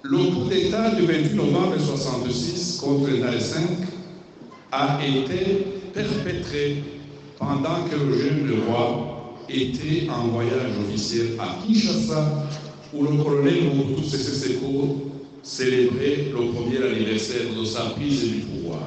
Le coup d'État du 28 novembre 1966 contre les Nare-5 a été perpétré pendant que le jeune roi était en voyage officiel à Kinshasa, où le colonel Mobutu Sese Seko célébrait le premier anniversaire de sa prise du pouvoir.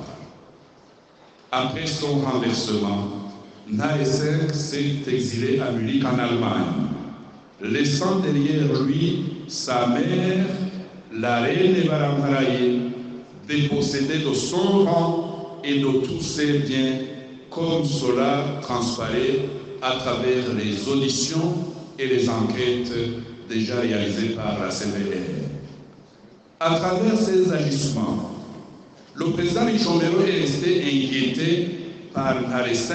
Après son renversement, Nare-5 s'est exilé à Munich en Allemagne, laissant derrière lui sa mère, la reine Baramparaye, dépossédée de son rang et de tous ses biens, comme cela transparaît à travers les auditions et les enquêtes déjà réalisées par la CVR. À travers ces agissements, le président Michombero est resté inquiété par Nare-5,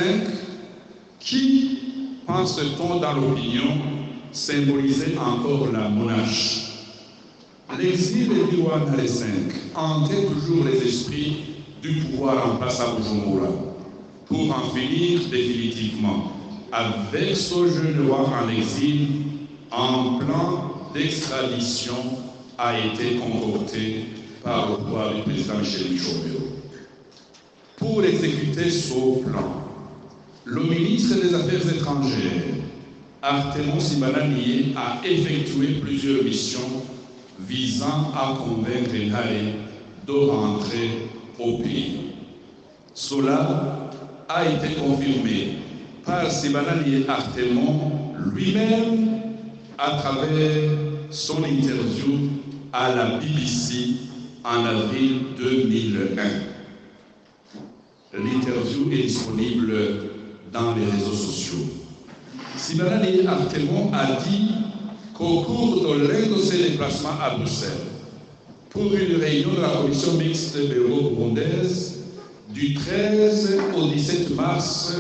qui, pense-t-on dans l'opinion, symbolisait encore la monarchie. L'exil du roi Nare-5 hantait toujours les esprits du pouvoir en place à Bujumbura pour en finir définitivement avec ce jeune roi en exil. Un plan d'extradition a été concocté par le pouvoir du président Michel Michombero. Pour exécuter ce plan, le ministre des Affaires étrangères, Artemon Sibananié, a effectué plusieurs missions visant à convaincre Nare de rentrer au pays. Cela a été confirmé par Sibananié Artemon lui-même à travers son interview à la BBC en avril 2001. L'interview est disponible dans les réseaux sociaux. Sibananié Artemon a dit qu'au cours de l'un de ses déplacements à Bruxelles, pour une réunion de la commission mixte belgo-burundaise du 13 au 17 mars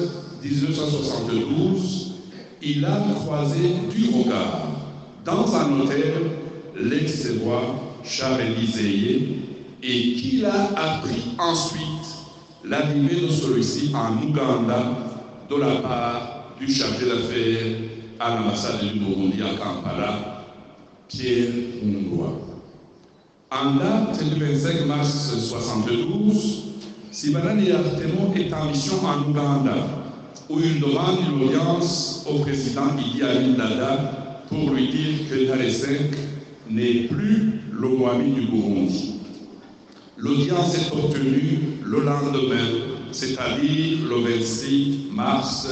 1972, il a croisé du regard dans un hôtel l'ex-roi Charles-Élie et qu'il a appris ensuite l'arrivée de celui-ci en Ouganda de la part du chargé d'affaires à l'ambassade du Burundi à Kampala, Pierre Mungwa. En date du 25 mars 1972, Sibananié Artemon est en mission en Ouganda, où il demande une audience au président Idi Amin Dada pour lui dire que Nare-5 n'est plus le Mwami du Burundi. L'audience est obtenue le lendemain, c'est-à-dire le 26 mars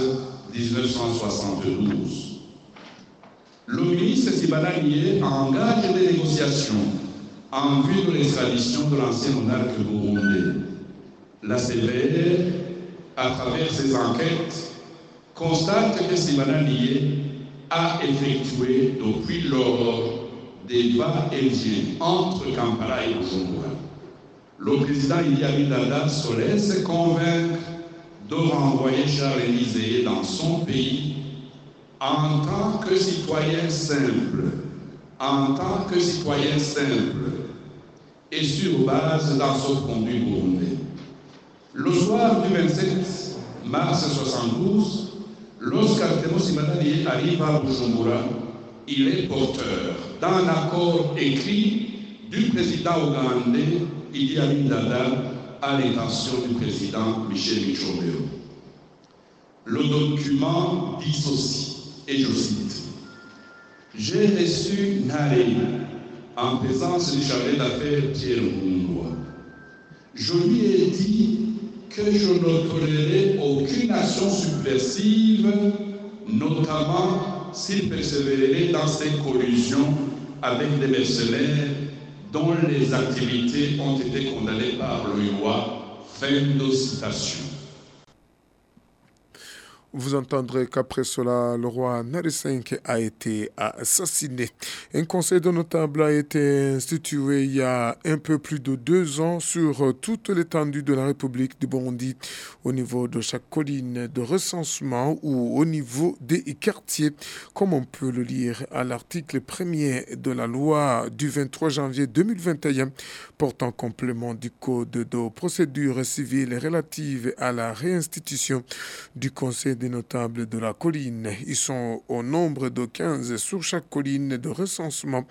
1972. Le ministre Sibananié engage des négociations en vue de l'extradition de l'ancien monarque burundais. La CVR, à travers ses enquêtes, constate que Sibananié a effectué depuis lors des va-et-vient entre Kampala et Bujumbura. Le président Idi Amin Dada se laisse convaincre de renvoyer Charles-Élie dans son pays en tant que citoyen simple, et sur base d'un sauf-conduit burundais. Le soir du 27 mars 1972, lorsqu'Artemon Sibananié arrive à Bujumbura, il est porteur d'un accord écrit du président ougandais Idi Amin Dada à l'intention du président Michel Michombero. Le document dit ceci, et je cite: « J'ai reçu Nare en présence du chargé d'affaires Pierre Mungwa. Je lui ai dit que je ne tolérerai aucune action subversive, notamment s'il persévérerait dans ses collusions avec des mercenaires dont les activités ont été condamnées par le roi. » Fin de citation. Vous entendrez qu'après cela, le roi Nare-5 a été assassiné. Un conseil de notables a été institué il y a un peu plus de 2 ans sur toute l'étendue de la République du Burundi, au niveau de chaque colline de recensement ou au niveau des quartiers, comme on peut le lire à l'article 1er de la loi du 23 janvier 2021 portant complément du Code de procédure civile relative à la réinstitution du Conseil des notables de la colline. Ils sont au nombre de 15 sur chaque colline de recensement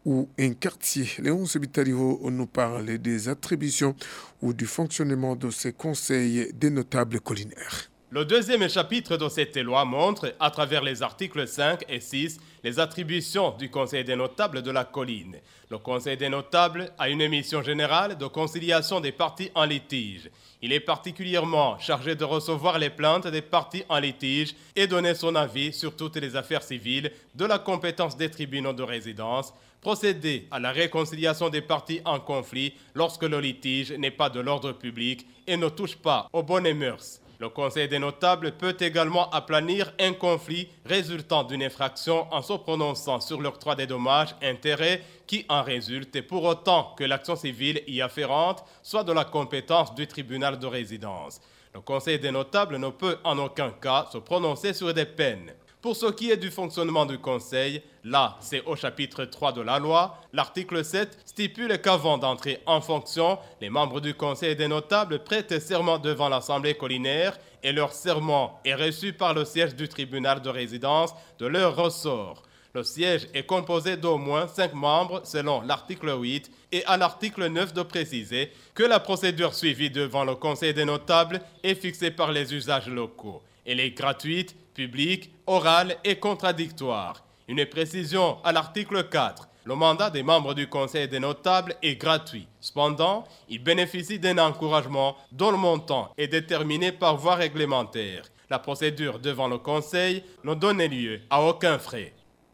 ou un quartier. Léon Sebitariho nous parle des attributions ou du fonctionnement de ces conseils des notables collinaires. Le deuxième chapitre de cette loi montre, à travers les articles 5 et 6, les attributions du Conseil des notables de la colline. Le Conseil des notables a une mission générale de conciliation des parties en litige. Il est particulièrement chargé de recevoir les plaintes des parties en litige et donner son avis sur toutes les affaires civiles de la compétence des tribunaux de résidence, procéder à la réconciliation des parties en conflit lorsque le litige n'est pas de l'ordre public et ne touche pas aux bonnes mœurs. Le Conseil des notables peut également aplanir un conflit résultant d'une infraction en se prononçant sur l'octroi des dommages, intérêts qui en résultent, pour autant que l'action civile y afférente soit de la compétence du tribunal de résidence. Le Conseil des notables ne peut en aucun cas se prononcer sur des peines. Pour ce qui est du fonctionnement du Conseil, là, c'est au chapitre 3 de la loi, l'article 7 stipule qu'avant d'entrer en fonction, les membres du Conseil des notables prêtent serment devant l'Assemblée collinaire et leur serment est reçu par le siège du tribunal de résidence de leur ressort. Le siège est composé d'au moins 5 membres selon l'article 8 et à l'article 9 de préciser que la procédure suivie devant le Conseil des notables est fixée par les usages locaux. Elle est gratuite, publique, orale et contradictoire. Une précision à l'article 4. Le mandat des membres du Conseil des notables est gratuit. Cependant, il bénéficie d'un encouragement dont le montant est déterminé par voie réglementaire. La procédure devant le Conseil ne donne lieu à aucun frais.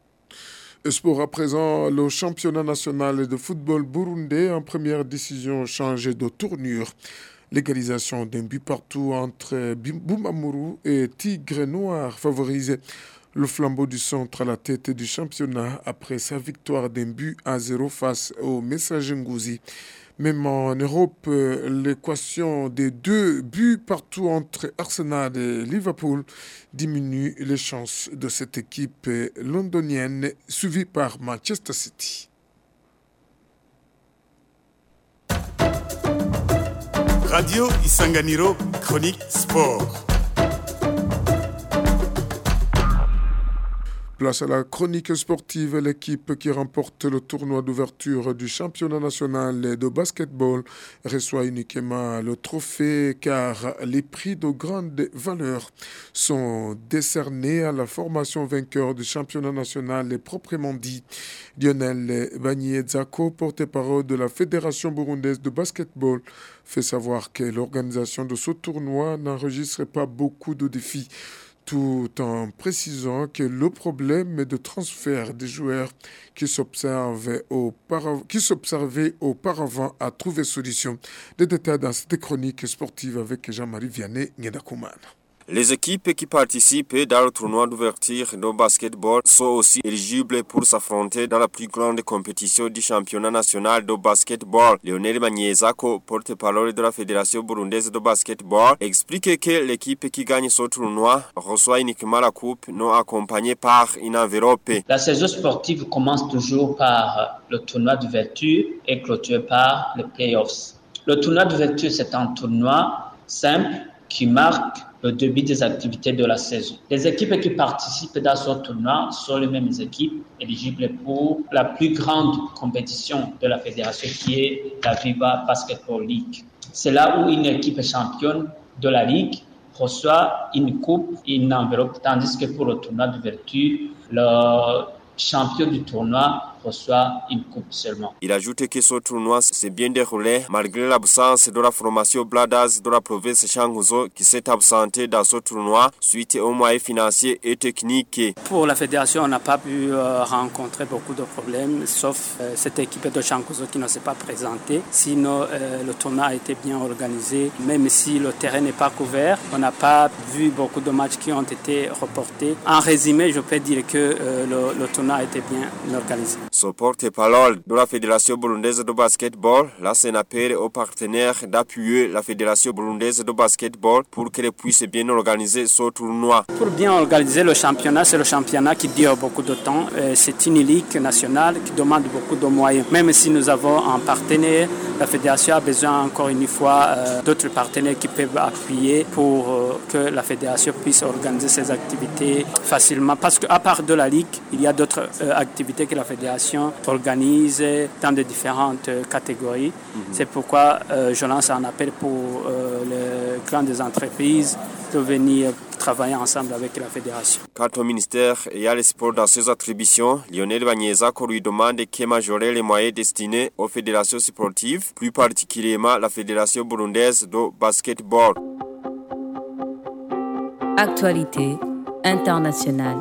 Sport à présent, le championnat national de football burundais en première décision changé de tournure. L'égalisation d'un but partout entre Bumamuru et Tigre Noir favorisait le flambeau du centre à la tête du championnat après sa victoire d'un but à 0 face au Messager Ngouzi. Même en Europe, l'équation des 2 buts partout entre Arsenal et Liverpool diminue les chances de cette équipe londonienne suivie par Manchester City. Radio Isanganiro, chronique sport. Place à la chronique sportive. L'équipe qui remporte le tournoi d'ouverture du championnat national de basketball reçoit uniquement le trophée car les prix de grande valeur sont décernés à la formation vainqueur du championnat national proprement dit. Lionel Bagniezako, porte-parole de la Fédération burundaise de basketball, fait savoir que l'organisation de ce tournoi n'enregistre pas beaucoup de défis, tout en précisant que le problème de transfert des joueurs qui s'observait auparavant a trouvé solution. Des détails dans cette chronique sportive avec Jean-Marie Vianney Ngedakoumana. Les équipes qui participent dans le tournoi d'ouverture de basketball sont aussi éligibles pour s'affronter dans la plus grande compétition du championnat national de basketball. Lionel Bagniezako, porte-parole de la Fédération burundaise de basketball, explique que l'équipe qui gagne ce tournoi reçoit uniquement la coupe non accompagnée par une enveloppe. La saison sportive commence toujours par le tournoi d'ouverture et clôturé par les playoffs. Le tournoi d'ouverture, c'est un tournoi simple qui marque le début des activités de la saison. Les équipes qui participent dans ce tournoi sont les mêmes équipes éligibles pour la plus grande compétition de la fédération qui est la Viva Basketball League. C'est là où une équipe championne de la ligue reçoit une coupe et une enveloppe, tandis que pour le tournoi d'ouverture, le champion du tournoi reçoit une coupe seulement. Il ajoute que ce tournoi s'est bien déroulé malgré l'absence de la formation Bladas de la province Changuzo qui s'est absentée dans ce tournoi suite aux moyens financiers et techniques. Pour la fédération, on n'a pas pu rencontrer beaucoup de problèmes, sauf cette équipe de Changuzo qui ne s'est pas présentée. Sinon, le tournoi a été bien organisé, même si le terrain n'est pas couvert. On n'a pas vu beaucoup de matchs qui ont été reportés. En résumé, je peux dire que le tournoi a été bien organisé. Ce porte-parole de la Fédération burundaise de basketball, la appelle aux partenaires d'appuyer la Fédération burundaise de basketball pour qu'elle puisse bien organiser ce tournoi. Pour bien organiser le championnat, c'est le championnat qui dure beaucoup de temps. C'est une ligue nationale qui demande beaucoup de moyens. Même si nous avons un partenaire, La fédération a besoin encore une fois d'autres partenaires qui peuvent appuyer pour que la fédération puisse organiser ses activités facilement. Parce qu'à part de la Ligue, il y a d'autres activités que la fédération organise dans de différentes catégories. C'est pourquoi je lance un appel pour les grandes entreprises de venir travailler ensemble avec la fédération. Quant au ministère ayant les sports dans ses attributions, Lionel Banyezako lui demande de majorer les moyens destinés aux fédérations sportives, plus particulièrement la fédération burundaise de basketball. Actualité internationale.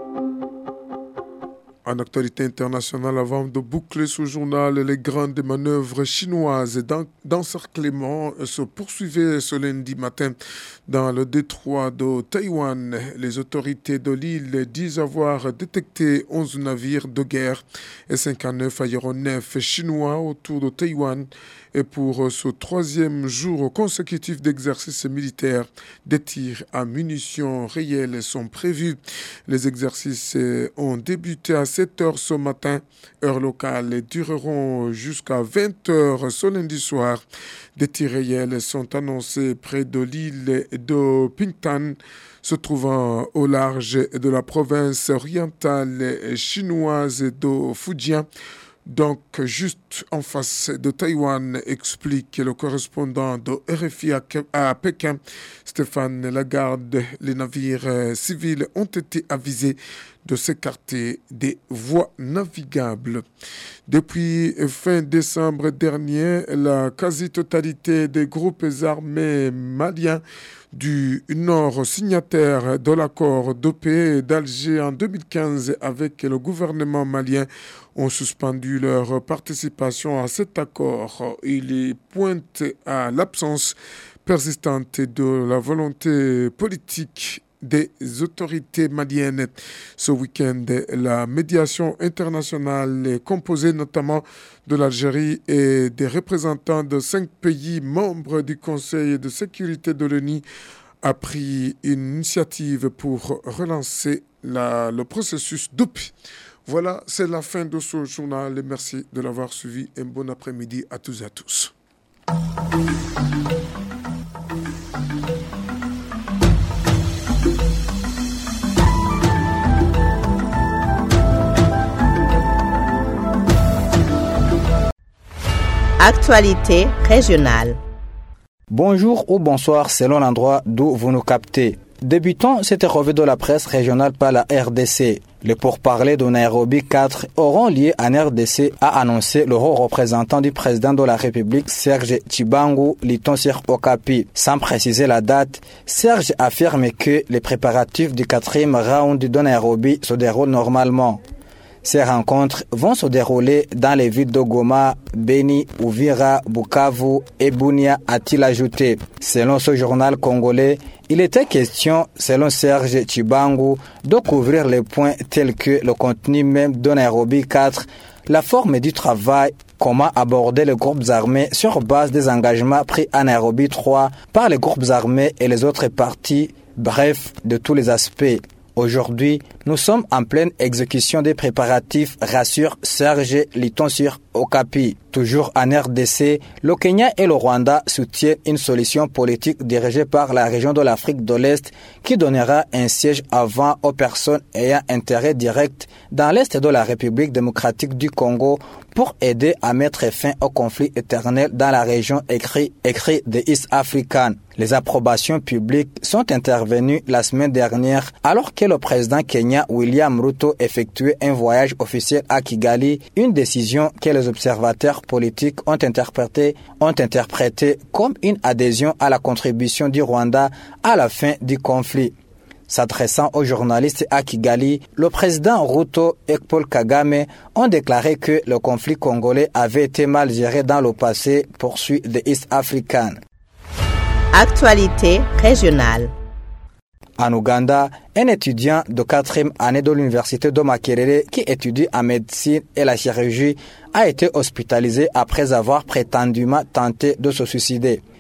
En actualité internationale, avant de boucler ce journal, les grandes manœuvres chinoises d'encerclement se poursuivaient ce lundi matin dans le détroit de Taïwan. Les autorités de l'île disent avoir détecté 11 navires de guerre et 59 aéronefs chinois autour de Taïwan. Et pour ce troisième jour consécutif d'exercices militaires, des tirs à munitions réelles sont prévus. Les exercices ont débuté à 7h ce matin, heure locale, et dureront jusqu'à 20h ce lundi soir. Des tirs réels sont annoncés près de l'île de Pingtan, se trouvant au large de la province orientale chinoise de Fujian. Donc, juste en face de Taïwan, explique le correspondant de RFI à Pékin, Stéphane Lagarde. Les navires civils ont été avisés de s'écarter des voies navigables. Depuis fin décembre dernier, la quasi-totalité des groupes armés maliens du Nord, signataires de l'accord de paix d'Alger en 2015 avec le gouvernement malien, ont suspendu leur participation à cet accord. Il pointe à l'absence persistante de la volonté politique des autorités maliennes. Ce week-end, la médiation internationale est composée notamment de l'Algérie et des représentants de 5 pays membres du Conseil de sécurité de l'ONU a pris une initiative pour relancer le processus de paix. Voilà, c'est la fin de ce journal. Merci de l'avoir suivi. Un bon après-midi à tous et à tous. Actualité régionale. Bonjour ou bonsoir selon l'endroit d'où vous nous captez. Débutons cette revue de la presse régionale par la RDC. Les pourparlers de Nairobi 4 auront lieu en RDC, a annoncé le haut représentant du président de la République, Serge Tshibangu Litonsir Okapi. Sans préciser la date, Serge affirme que les préparatifs du 4e round de Nairobi se déroulent normalement. Ces rencontres vont se dérouler dans les villes de Goma, Beni, Uvira, Bukavu et Bunia, a-t-il ajouté. Selon ce journal congolais, il était question, selon Serge Tshibangu, de couvrir les points tels que le contenu même de Nairobi 4, la forme du travail, comment aborder les groupes armés sur base des engagements pris à Nairobi 3 par les groupes armés et les autres parties, bref, de tous les aspects. Aujourd'hui, nous sommes en pleine exécution des préparatifs, rassure Serge Litonsir Okapi. Toujours en RDC, le Kenya et le Rwanda soutiennent une solution politique dirigée par la région de l'Afrique de l'Est qui donnera un siège avant aux personnes ayant intérêt direct dans l'Est de la République démocratique du Congo pour aider à mettre fin au conflit éternel dans la région, écrit de East African. Les approbations publiques sont intervenues la semaine dernière alors que le président kenyan William Ruto effectuait un voyage officiel à Kigali, une décision que les observateurs politiques ont interprétée comme une adhésion à la contribution du Rwanda à la fin du conflit. S'adressant aux journalistes à Kigali, le président Ruto et Paul Kagame ont déclaré que le conflit congolais avait été mal géré dans le passé, poursuit The East African. Actualité régionale. En Ouganda, un étudiant de 4e année de l'université de Makerere qui étudie en médecine et la chirurgie a été hospitalisé après avoir prétendument tenté de se suicider.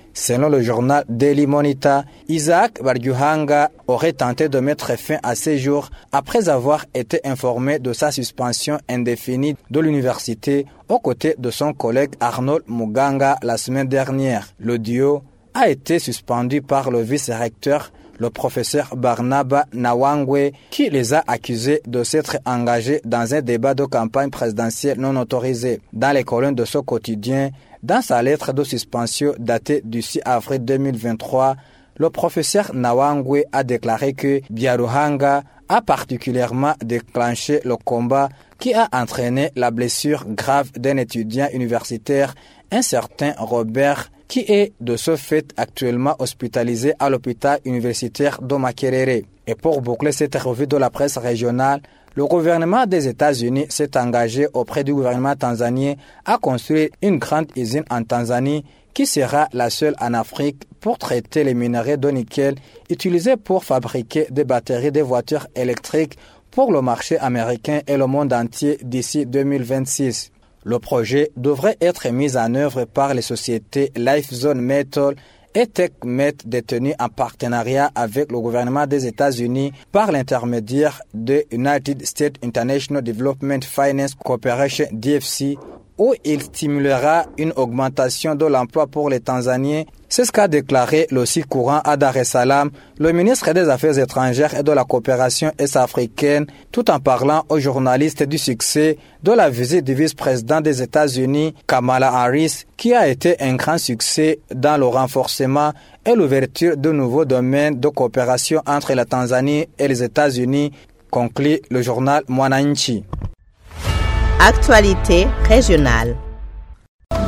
Selon le journal Daily Monitor, Isaac Barjuhanga aurait tenté de mettre fin à ses jours après avoir été informé de sa suspension indéfinie de l'université aux côtés de son collègue Arnold Muganga la semaine dernière. Le duo a été suspendu par le vice-recteur, le professeur Barnaba Nawangwe, qui les a accusés de s'être engagés dans un débat de campagne présidentielle non autorisé. Dans les colonnes de ce quotidien, dans sa lettre de suspension datée du 6 avril 2023, le professeur Nawangwe a déclaré que Barjuhanga a particulièrement déclenché le combat qui a entraîné la blessure grave d'un étudiant universitaire, un certain Robert, qui est de ce fait actuellement hospitalisé à l'hôpital universitaire de Makerere. Et pour boucler cette revue de la presse régionale, le gouvernement des États-Unis s'est engagé auprès du gouvernement tanzanien à construire une grande usine en Tanzanie qui sera la seule en Afrique pour traiter les minerais de nickel utilisés pour fabriquer des batteries de voitures électriques pour le marché américain et le monde entier d'ici 2026. Le projet devrait être mis en œuvre par les sociétés Lifezone Metal et TechMet détenues en partenariat avec le gouvernement des États-Unis par l'intermédiaire de United States International Development Finance Corporation DFC, où il stimulera une augmentation de l'emploi pour les Tanzaniens. C'est ce qu'a déclaré le 6 courant à Dar es Salaam, le ministre des Affaires étrangères et de la coopération est-africaine, tout en parlant aux journalistes du succès de la visite du vice-président des États-Unis, Kamala Harris, qui a été un grand succès dans le renforcement et l'ouverture de nouveaux domaines de coopération entre la Tanzanie et les États-Unis, conclut le journal Mwananchi. Actualité régionale.